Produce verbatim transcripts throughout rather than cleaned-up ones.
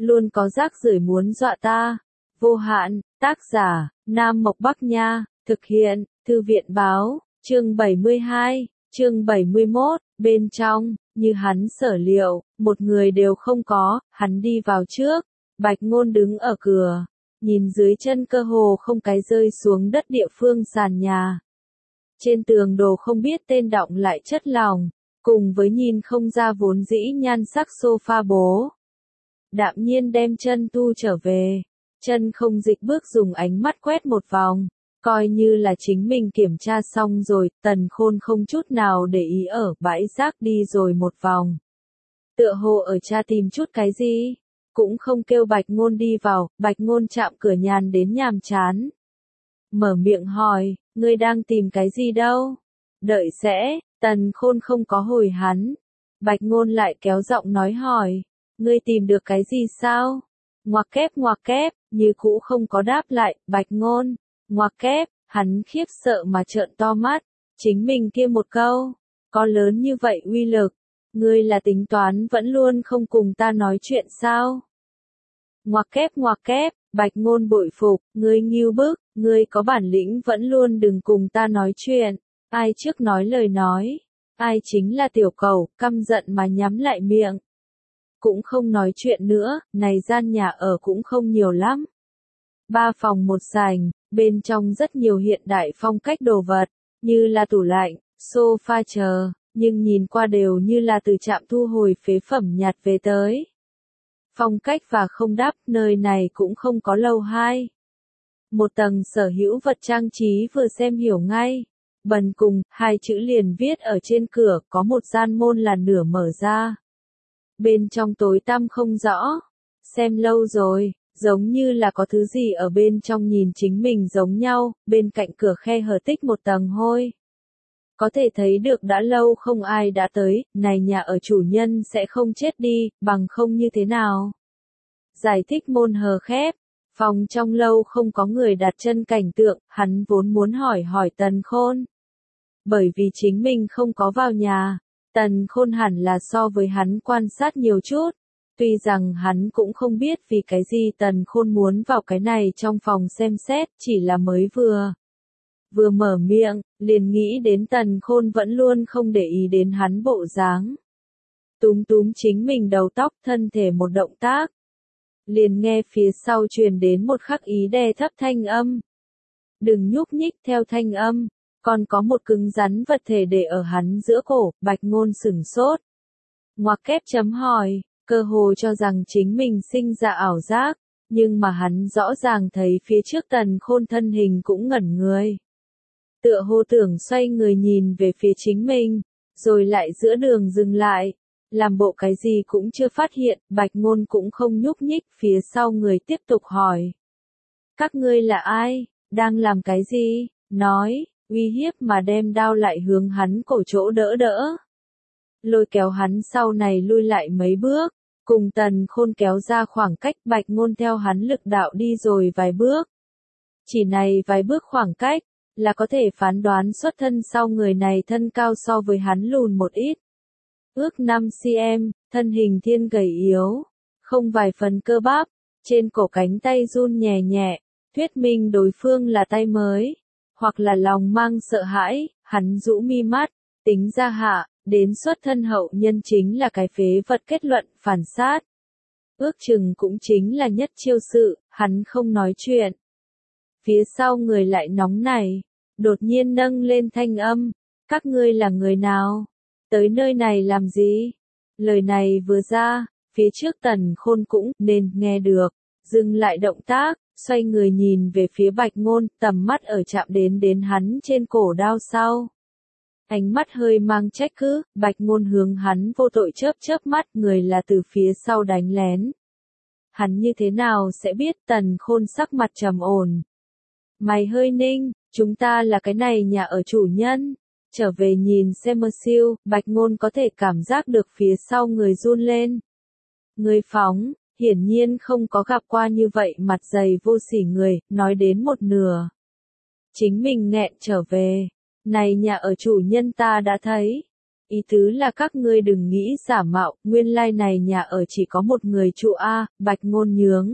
luôn có rác rưởi muốn dọa ta. Vô hạn, tác giả, Nam Mộc Bắc Nha, thực hiện, Thư viện Báo, chương bảy mươi hai, chương bảy mươi mốt, bên trong, như hắn sở liệu, một người đều không có, hắn đi vào trước, Bạch Ngôn đứng ở cửa, nhìn dưới chân cơ hồ không cái rơi xuống đất địa phương sàn nhà. Trên tường đồ không biết tên đọng lại chất lỏng, cùng với nhìn không ra vốn dĩ nhan sắc sofa bố. Đạm nhiên đem chân tu trở về, chân không dịch bước dùng ánh mắt quét một vòng, coi như là chính mình kiểm tra xong rồi, Tần Khôn không chút nào để ý ở bãi rác đi rồi một vòng. Tựa hồ ở cha tìm chút cái gì, cũng không kêu Bạch Ngôn đi vào, Bạch Ngôn chạm cửa nhàn đến nhàm chán. Mở miệng hỏi, ngươi đang tìm cái gì đâu? Đợi sẽ, Tần Khôn không có hồi hắn. Bạch Ngôn lại kéo giọng nói hỏi, ngươi tìm được cái gì sao? Ngoặc kép ngoặc kép, như cũ không có đáp lại, Bạch Ngôn, ngoặc kép, hắn khiếp sợ mà trợn to mắt, chính mình kia một câu, có lớn như vậy uy lực, ngươi là tính toán vẫn luôn không cùng ta nói chuyện sao? Ngoặc kép ngoặc kép, Bạch Ngôn bội phục, ngươi nghiêu bức, ngươi có bản lĩnh vẫn luôn đừng cùng ta nói chuyện, ai trước nói lời nói, ai chính là tiểu cẩu, căm giận mà nhắm lại miệng. Cũng không nói chuyện nữa, này gian nhà ở cũng không nhiều lắm. Ba phòng một sảnh, bên trong rất nhiều hiện đại phong cách đồ vật, như là tủ lạnh, sofa chờ, nhưng nhìn qua đều như là từ trạm thu hồi phế phẩm nhặt về tới. Phong cách và không đáp, nơi này cũng không có lầu hai. Một tầng sở hữu vật trang trí vừa xem hiểu ngay. Bần cùng, hai chữ liền viết ở trên cửa, có một gian môn là nửa mở ra. Bên trong tối tăm không rõ. Xem lâu rồi, giống như là có thứ gì ở bên trong nhìn chính mình giống nhau, bên cạnh cửa khe hở tích một tầng hôi. Có thể thấy được đã lâu không ai đã tới, này nhà ở chủ nhân sẽ không chết đi, bằng không như thế nào. Giải thích môn hờ khép, phòng trong lâu không có người đặt chân cảnh tượng, hắn vốn muốn hỏi hỏi Tần Khôn. Bởi vì chính mình không có vào nhà, Tần Khôn hẳn là so với hắn quan sát nhiều chút. Tuy rằng hắn cũng không biết vì cái gì Tần Khôn muốn vào cái này trong phòng xem xét, chỉ là mới vừa. Vừa mở miệng, liền nghĩ đến Tần Khôn vẫn luôn không để ý đến hắn bộ dáng. Túm túm chính mình đầu tóc thân thể một động tác. Liền nghe phía sau truyền đến một khắc ý đè thấp thanh âm. Đừng nhúc nhích theo thanh âm, còn có một cứng rắn vật thể để ở hắn giữa cổ, Bạch Ngôn sửng sốt. Ngoặc kép chấm hỏi, cơ hồ cho rằng chính mình sinh ra ảo giác, nhưng mà hắn rõ ràng thấy phía trước Tần Khôn thân hình cũng ngẩn người. Tựa hồ tưởng xoay người nhìn về phía chính mình, rồi lại giữa đường dừng lại, làm bộ cái gì cũng chưa phát hiện, Bạch Ngôn cũng không nhúc nhích, phía sau người tiếp tục hỏi. Các ngươi là ai, đang làm cái gì, nói, uy hiếp mà đem đao lại hướng hắn cổ chỗ đỡ đỡ. Lôi kéo hắn sau này lui lại mấy bước, cùng Tần Khôn kéo ra khoảng cách, Bạch Ngôn theo hắn lực đạo đi rồi vài bước. Chỉ này vài bước khoảng cách, là có thể phán đoán xuất thân sau người này thân cao so với hắn lùn một ít. Ước năm xăng-ti-mét, thân hình thiên gầy yếu, không vài phần cơ bắp, trên cổ cánh tay run nhẹ nhẹ, thuyết minh đối phương là tay mới, hoặc là lòng mang sợ hãi, hắn rũ mi mắt, tính ra hạ, đến xuất thân hậu nhân chính là cái phế vật kết luận, phản sát. Ước chừng cũng chính là nhất chiêu sự, hắn không nói chuyện. Phía sau người lại nóng nảy, đột nhiên nâng lên thanh âm, các ngươi là người nào? Tới nơi này làm gì? Lời này vừa ra, phía trước Tần Khôn cũng nên nghe được, dừng lại động tác, xoay người nhìn về phía Bạch Ngôn, tầm mắt ở chạm đến đến hắn trên cổ đao sau. Ánh mắt hơi mang trách cứ, Bạch Ngôn hướng hắn vô tội chớp chớp mắt, người là từ phía sau đánh lén. Hắn như thế nào sẽ biết? Tần Khôn sắc mặt trầm ổn. Mày hơi ninh, chúng ta là cái này nhà ở chủ nhân. Trở về nhìn xem mơ siêu, Bạch Ngôn có thể cảm giác được phía sau người run lên. Người phóng, hiển nhiên không có gặp qua như vậy mặt dày vô sỉ người, nói đến một nửa. Chính mình nghẹn trở về, này nhà ở chủ nhân ta đã thấy. Ý tứ là các ngươi đừng nghĩ giả mạo, nguyên lai này nhà ở chỉ có một người trụ a, Bạch Ngôn nhướng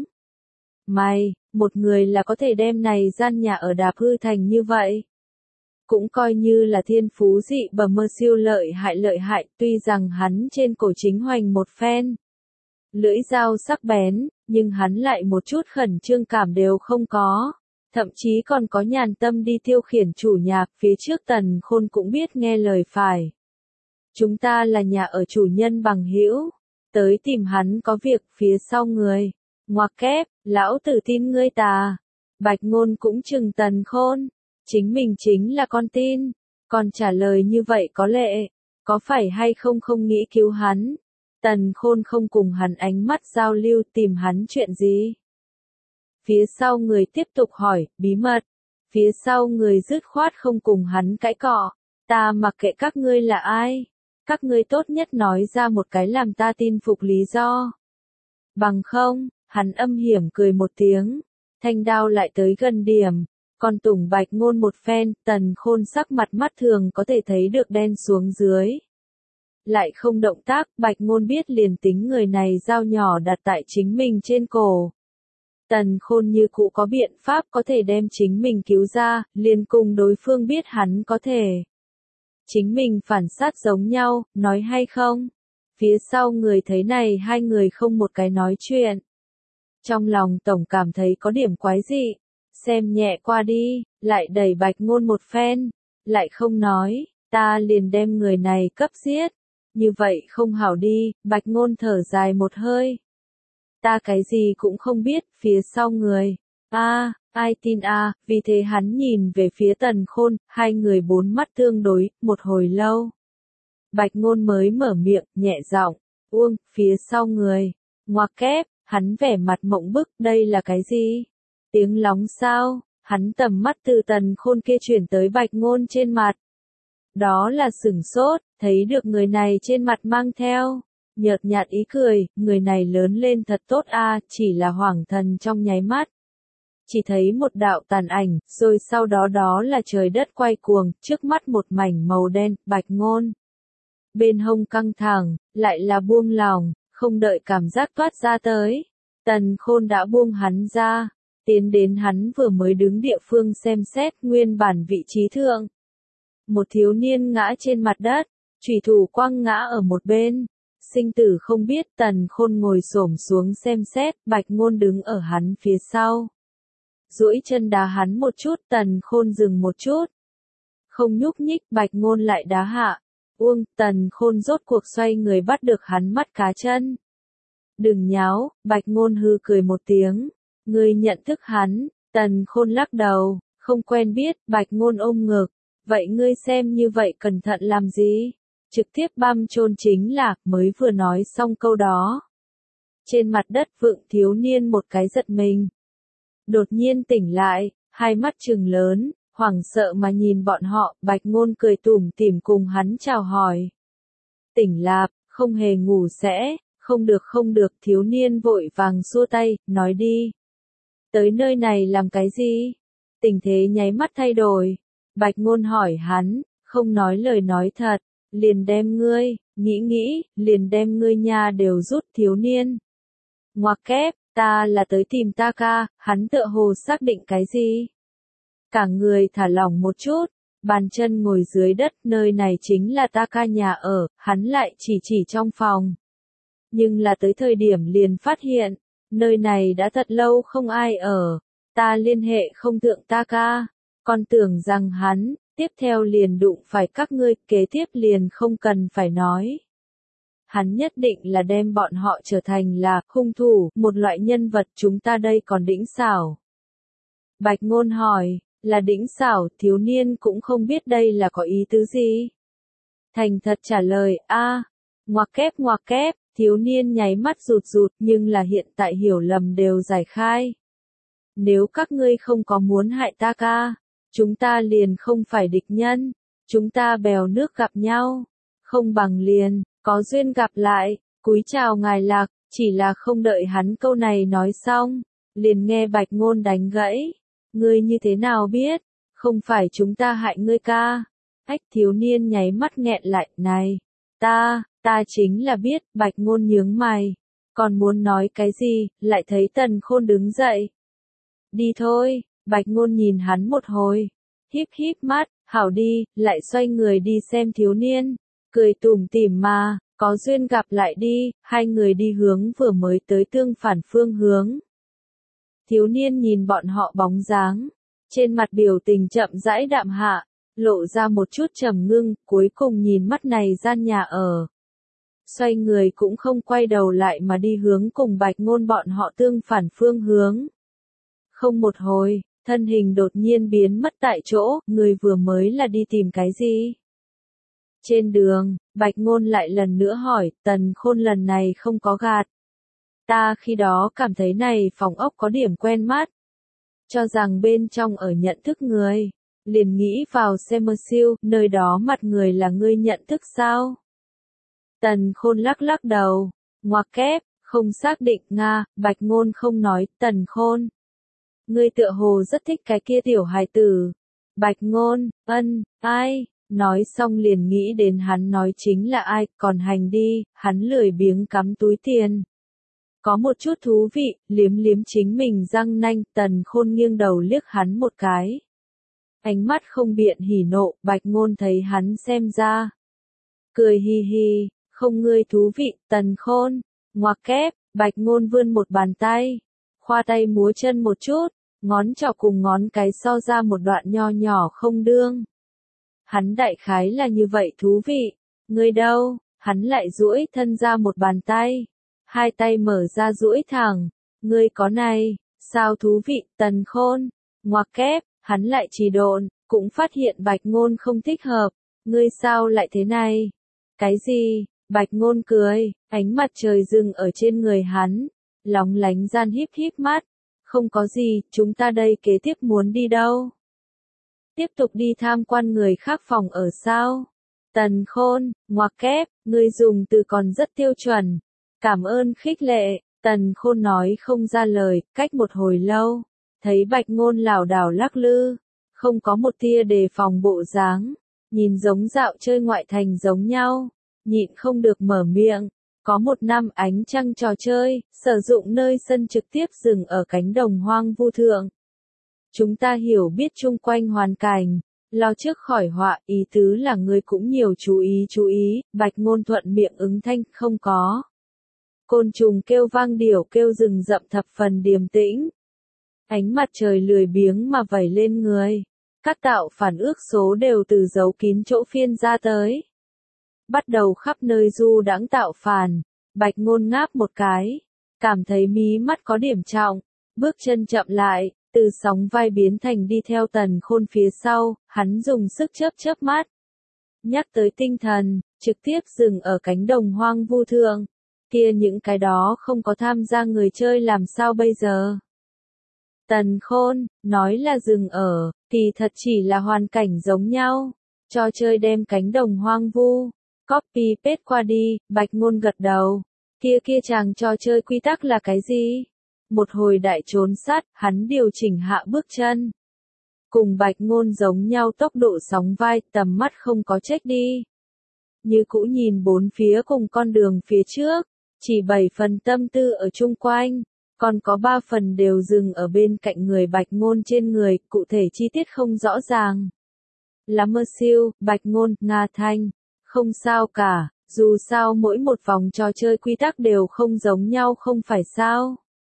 mày, một người là có thể đem này gian nhà ở đạp hư thành như vậy. Cũng coi như là thiên phú dị bẩm mơ siêu lợi hại lợi hại, tuy rằng hắn trên cổ chính hoành một phen. Lưỡi dao sắc bén, nhưng hắn lại một chút khẩn trương cảm đều không có. Thậm chí còn có nhàn tâm đi tiêu khiển chủ nhà, phía trước Tần Khôn cũng biết nghe lời phải. Chúng ta là nhà ở chủ nhân bằng hữu, tới tìm hắn có việc phía sau người. Ngoặc kép, lão tử tin ngươi tà. Bạch Ngôn cũng chừng Tần Khôn, chính mình chính là con tin, còn trả lời như vậy có lệ, có phải hay không không nghĩ cứu hắn. Tần Khôn không cùng hắn ánh mắt giao lưu, tìm hắn chuyện gì. Phía sau người tiếp tục hỏi, bí mật. Phía sau người dứt khoát không cùng hắn cãi cọ, ta mặc kệ các ngươi là ai. Các ngươi tốt nhất nói ra một cái làm ta tin phục lý do. Bằng không, hắn âm hiểm cười một tiếng, thanh đao lại tới gần điểm, còn tùng Bạch Ngôn một phen, Tần Khôn sắc mặt mắt thường có thể thấy được đen xuống dưới. Lại không động tác, Bạch Ngôn biết liền tính người này dao nhỏ đặt tại chính mình trên cổ. Tần Khôn như cũ có biện pháp có thể đem chính mình cứu ra, liền cùng đối phương biết hắn có thể. Chính mình phản sát giống nhau, nói hay không? Phía sau người thấy này hai người không một cái nói chuyện. Trong lòng tổng cảm thấy có điểm quái dị, xem nhẹ qua đi, lại đẩy Bạch Ngôn một phen, lại không nói, ta liền đem người này cấp giết. Như vậy không hảo đi, Bạch Ngôn thở dài một hơi. Ta cái gì cũng không biết, phía sau người. A, à, ai tin a, à, vì thế hắn nhìn về phía Tần Khôn, hai người bốn mắt tương đối, một hồi lâu. Bạch Ngôn mới mở miệng, nhẹ giọng, uông, phía sau người. Ngoặc kép, hắn vẻ mặt mộng bức, đây là cái gì? Tiếng lóng sao? Hắn tầm mắt từ Tần Khôn kia chuyển tới Bạch Ngôn trên mặt. Đó là sửng sốt, thấy được người này trên mặt mang theo nhợt nhạt ý cười, người này lớn lên thật tốt a, à, chỉ là hoảng thần trong nháy mắt. Chỉ thấy một đạo tàn ảnh, rồi sau đó đó là trời đất quay cuồng, trước mắt một mảnh màu đen, Bạch Ngôn. Bên hông căng thẳng, lại là buông lòng, không đợi cảm giác toát ra tới. Tần Khôn đã buông hắn ra, tiến đến hắn vừa mới đứng địa phương xem xét nguyên bản vị trí thượng. Một thiếu niên ngã trên mặt đất, chủy thủ quăng ngã ở một bên. Sinh tử không biết, Tần Khôn ngồi xổm xuống xem xét, Bạch Ngôn đứng ở hắn phía sau. Duỗi chân đá hắn một chút, Tần Khôn dừng một chút. Không nhúc nhích, Bạch Ngôn lại đá hạ. Uông, Tần Khôn rốt cuộc xoay người bắt được hắn mắt cá chân. Đừng nháo, Bạch Ngôn hư cười một tiếng. Ngươi nhận thức hắn, Tần Khôn lắc đầu, không quen biết, Bạch Ngôn ôm ngực. Vậy ngươi xem như vậy cẩn thận làm gì? Trực tiếp băm chôn chính là, mới vừa nói xong câu đó. Trên mặt đất vượng thiếu niên một cái giật mình. Đột nhiên tỉnh lại, hai mắt trừng lớn, hoảng sợ mà nhìn bọn họ, Bạch Ngôn cười tủm tỉm cùng hắn chào hỏi. Tỉnh lạp, không hề ngủ sẽ, không được không được, thiếu niên vội vàng xua tay, nói đi. Tới nơi này làm cái gì? Tình thế nháy mắt thay đổi. Bạch Ngôn hỏi hắn, không nói lời nói thật, liền đem ngươi, nghĩ nghĩ, liền đem ngươi nha đều rút thiếu niên. Ngoặc kép, ta là tới tìm ta ca, hắn tựa hồ xác định cái gì? Cả người thả lỏng một chút, bàn chân ngồi dưới đất, nơi này chính là ta ca nhà ở, hắn lại chỉ chỉ trong phòng. Nhưng là tới thời điểm liền phát hiện, nơi này đã thật lâu không ai ở, ta liên hệ không thượng ta ca, còn tưởng rằng hắn, tiếp theo liền đụng phải các ngươi, kế tiếp liền không cần phải nói. Hắn nhất định là đem bọn họ trở thành là hung thủ, một loại nhân vật chúng ta đây còn đĩnh xảo. Bạch Ngôn hỏi, là đĩnh xảo, thiếu niên cũng không biết đây là có ý tứ gì. Thành thật trả lời, a, ngoặc kép ngoặc kép, thiếu niên nháy mắt rụt rụt nhưng là hiện tại hiểu lầm đều giải khai. Nếu các ngươi không có muốn hại ta ca, chúng ta liền không phải địch nhân, chúng ta bèo nước gặp nhau, không bằng liền, có duyên gặp lại, cúi chào ngài Lạc, chỉ là không đợi hắn câu này nói xong, liền nghe Bạch Ngôn đánh gãy, ngươi như thế nào biết, không phải chúng ta hại ngươi ca, ách thiếu niên nháy mắt nghẹn lại, này, Ta, ta chính là biết, Bạch Ngôn nhướng mày. Còn muốn nói cái gì, lại thấy Tần Khôn đứng dậy. Đi thôi, Bạch Ngôn nhìn hắn một hồi. Híp híp mắt, hảo đi, lại xoay người đi xem thiếu niên. Cười tủm tỉm mà, có duyên gặp lại đi, hai người đi hướng vừa mới tới tương phản phương hướng. Thiếu niên nhìn bọn họ bóng dáng. Trên mặt biểu tình chậm rãi đạm hạ, lộ ra một chút trầm ngưng, cuối cùng nhìn mắt này gian nhà ở. Xoay người cũng không quay đầu lại mà đi hướng cùng Bạch Ngôn bọn họ tương phản phương hướng. Không một hồi, thân hình đột nhiên biến mất tại chỗ, người vừa mới là đi tìm cái gì? Trên đường, Bạch Ngôn lại lần nữa hỏi, Tần Khôn lần này không có gạt. Ta khi đó cảm thấy này phòng ốc có điểm quen mắt. Cho rằng bên trong ở nhận thức người. Liền nghĩ vào xem mơ siêu, nơi đó mặt người là ngươi nhận thức sao? Tần Khôn lắc lắc đầu, ngoặc kép, không xác định Nga, Bạch Ngôn không nói, Tần Khôn. Ngươi tựa hồ rất thích cái kia tiểu hài tử. Bạch Ngôn, ân, ai, nói xong liền nghĩ đến hắn nói chính là ai, còn hành đi, hắn lười biếng cắm túi tiền. Có một chút thú vị, liếm liếm chính mình răng nanh, Tần Khôn nghiêng đầu liếc hắn một cái. Ánh mắt không biện hỉ nộ, Bạch Ngôn thấy hắn xem ra. Cười hi hi, không ngươi thú vị, Tần Khôn. Ngoặc kép, Bạch Ngôn vươn một bàn tay. Khoa tay múa chân một chút, ngón trỏ cùng ngón cái so ra một đoạn nho nhỏ không đương. Hắn đại khái là như vậy thú vị. Ngươi đâu, hắn lại duỗi thân ra một bàn tay. Hai tay mở ra duỗi thẳng. Ngươi có này, sao thú vị, Tần Khôn. Ngoặc kép, hắn lại trì độn, cũng phát hiện Bạch Ngôn không thích hợp. Ngươi sao lại thế này? Cái gì? Bạch Ngôn cười, ánh mặt trời dừng ở trên người hắn, lóng lánh gian híp híp mắt. Không có gì, chúng ta đây kế tiếp muốn đi đâu? Tiếp tục đi tham quan người khác phòng ở sao? Tần Khôn, ngoặc kép, ngươi dùng từ còn rất tiêu chuẩn. Cảm ơn khích lệ, Tần Khôn nói không ra lời, cách một hồi lâu, thấy Bạch Ngôn lảo đảo lắc lư, không có một tia đề phòng bộ dáng, nhìn giống dạo chơi ngoại thành giống nhau, nhịn không được mở miệng. Có một năm ánh trăng trò chơi, sử dụng nơi sân trực tiếp dừng ở cánh đồng hoang vu thượng. Chúng ta hiểu biết chung quanh hoàn cảnh, lo trước khỏi họa, ý tứ là ngươi cũng nhiều chú ý chú ý, Bạch Ngôn thuận miệng ứng thanh, không có. Côn trùng kêu vang, điểu kêu rừng rậm thập phần điềm tĩnh. Ánh mặt trời lười biếng mà vẩy lên người. Các tạo phản ước số đều từ giấu kín chỗ phiên ra tới. Bắt đầu khắp nơi du đãng tạo phản. Bạch Ngôn ngáp một cái. Cảm thấy mí mắt có điểm trọng. Bước chân chậm lại, từ sóng vai biến thành đi theo Tần Khôn phía sau. Hắn dùng sức chớp chớp mắt. Nhắc tới tinh thần, trực tiếp dừng ở cánh đồng hoang vu thượng. Kia những cái đó không có tham gia người chơi làm sao bây giờ? Tần Khôn, nói là dừng ở, thì thật chỉ là hoàn cảnh giống nhau. Trò chơi đem cánh đồng hoang vu, copy paste qua đi, Bạch Ngôn gật đầu. Kia kia chàng trò chơi quy tắc là cái gì? Một hồi đại trốn sát, hắn điều chỉnh hạ bước chân. Cùng Bạch Ngôn giống nhau tốc độ sóng vai, tầm mắt không có chếch đi. Như cũ nhìn bốn phía cùng con đường phía trước. Chỉ bảy phần tâm tư ở chung quanh, còn có ba phần đều dừng ở bên cạnh người Bạch Ngôn trên người, cụ thể chi tiết không rõ ràng. Là mơ siêu, Bạch Ngôn, Nga Thanh, không sao cả, dù sao mỗi một vòng trò chơi quy tắc đều không giống nhau không phải sao.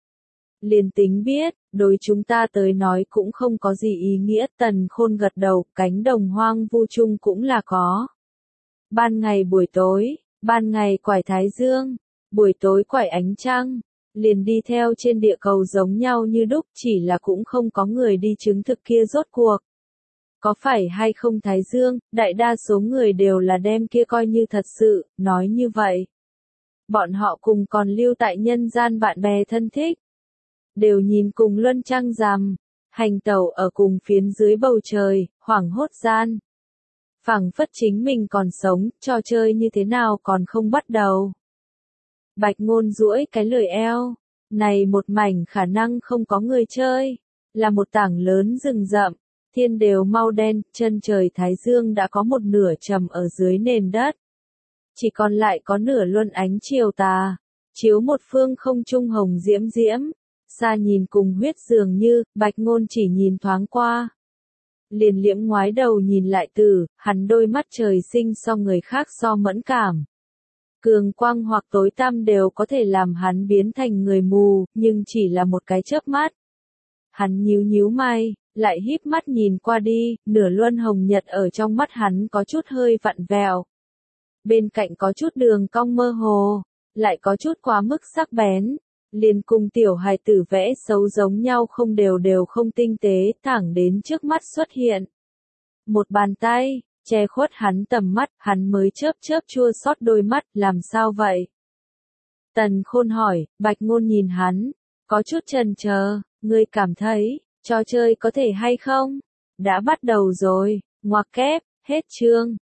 Liền tính biết, đối chúng ta tới nói cũng không có gì ý nghĩa, Tần Khôn gật đầu, cánh đồng hoang vu chung cũng là có. Ban ngày buổi tối, ban ngày quải thái dương. Buổi tối quải ánh trăng, liền đi theo trên địa cầu giống nhau như đúc, chỉ là cũng không có người đi chứng thực kia rốt cuộc. Có phải hay không thái dương, đại đa số người đều là đem kia coi như thật sự, nói như vậy. Bọn họ cùng còn lưu tại nhân gian bạn bè thân thích. Đều nhìn cùng luân trăng rằm, hành tẩu ở cùng phiến dưới bầu trời, hoảng hốt gian. Phảng phất chính mình còn sống, trò chơi như thế nào còn không bắt đầu. Bạch Ngôn duỗi cái lười eo, này một mảnh khả năng không có người chơi, là một tảng lớn rừng rậm, thiên đều mau đen, chân trời thái dương đã có một nửa trầm ở dưới nền đất. chỉ còn lại có nửa luân ánh chiều tà, chiếu một phương không trung hồng diễm diễm, xa nhìn cùng huyết dường như, Bạch Ngôn chỉ nhìn thoáng qua. Liền liễm ngoái đầu nhìn lại Tử, hắn đôi mắt trời sinh so người khác so mẫn cảm. Cường quang hoặc tối tăm đều có thể làm hắn biến thành người mù, nhưng chỉ là một cái chớp mắt. Hắn nhíu nhíu mày, lại híp mắt nhìn qua đi, nửa luân hồng nhật ở trong mắt hắn có chút hơi vặn vẹo. Bên cạnh có chút đường cong mơ hồ, lại có chút quá mức sắc bén, liền cùng tiểu hài tử vẽ xấu giống nhau không đều đều không tinh tế, thẳng đến trước mắt xuất hiện. Một bàn tay, che khuất hắn tầm mắt, hắn mới chớp chớp chua xót đôi mắt, làm sao vậy? Tần Khôn hỏi, Bạch Ngôn nhìn hắn, có chút chần chờ, ngươi cảm thấy, trò chơi có thể hay không? Đã bắt đầu rồi, ngoặc kép, hết chương.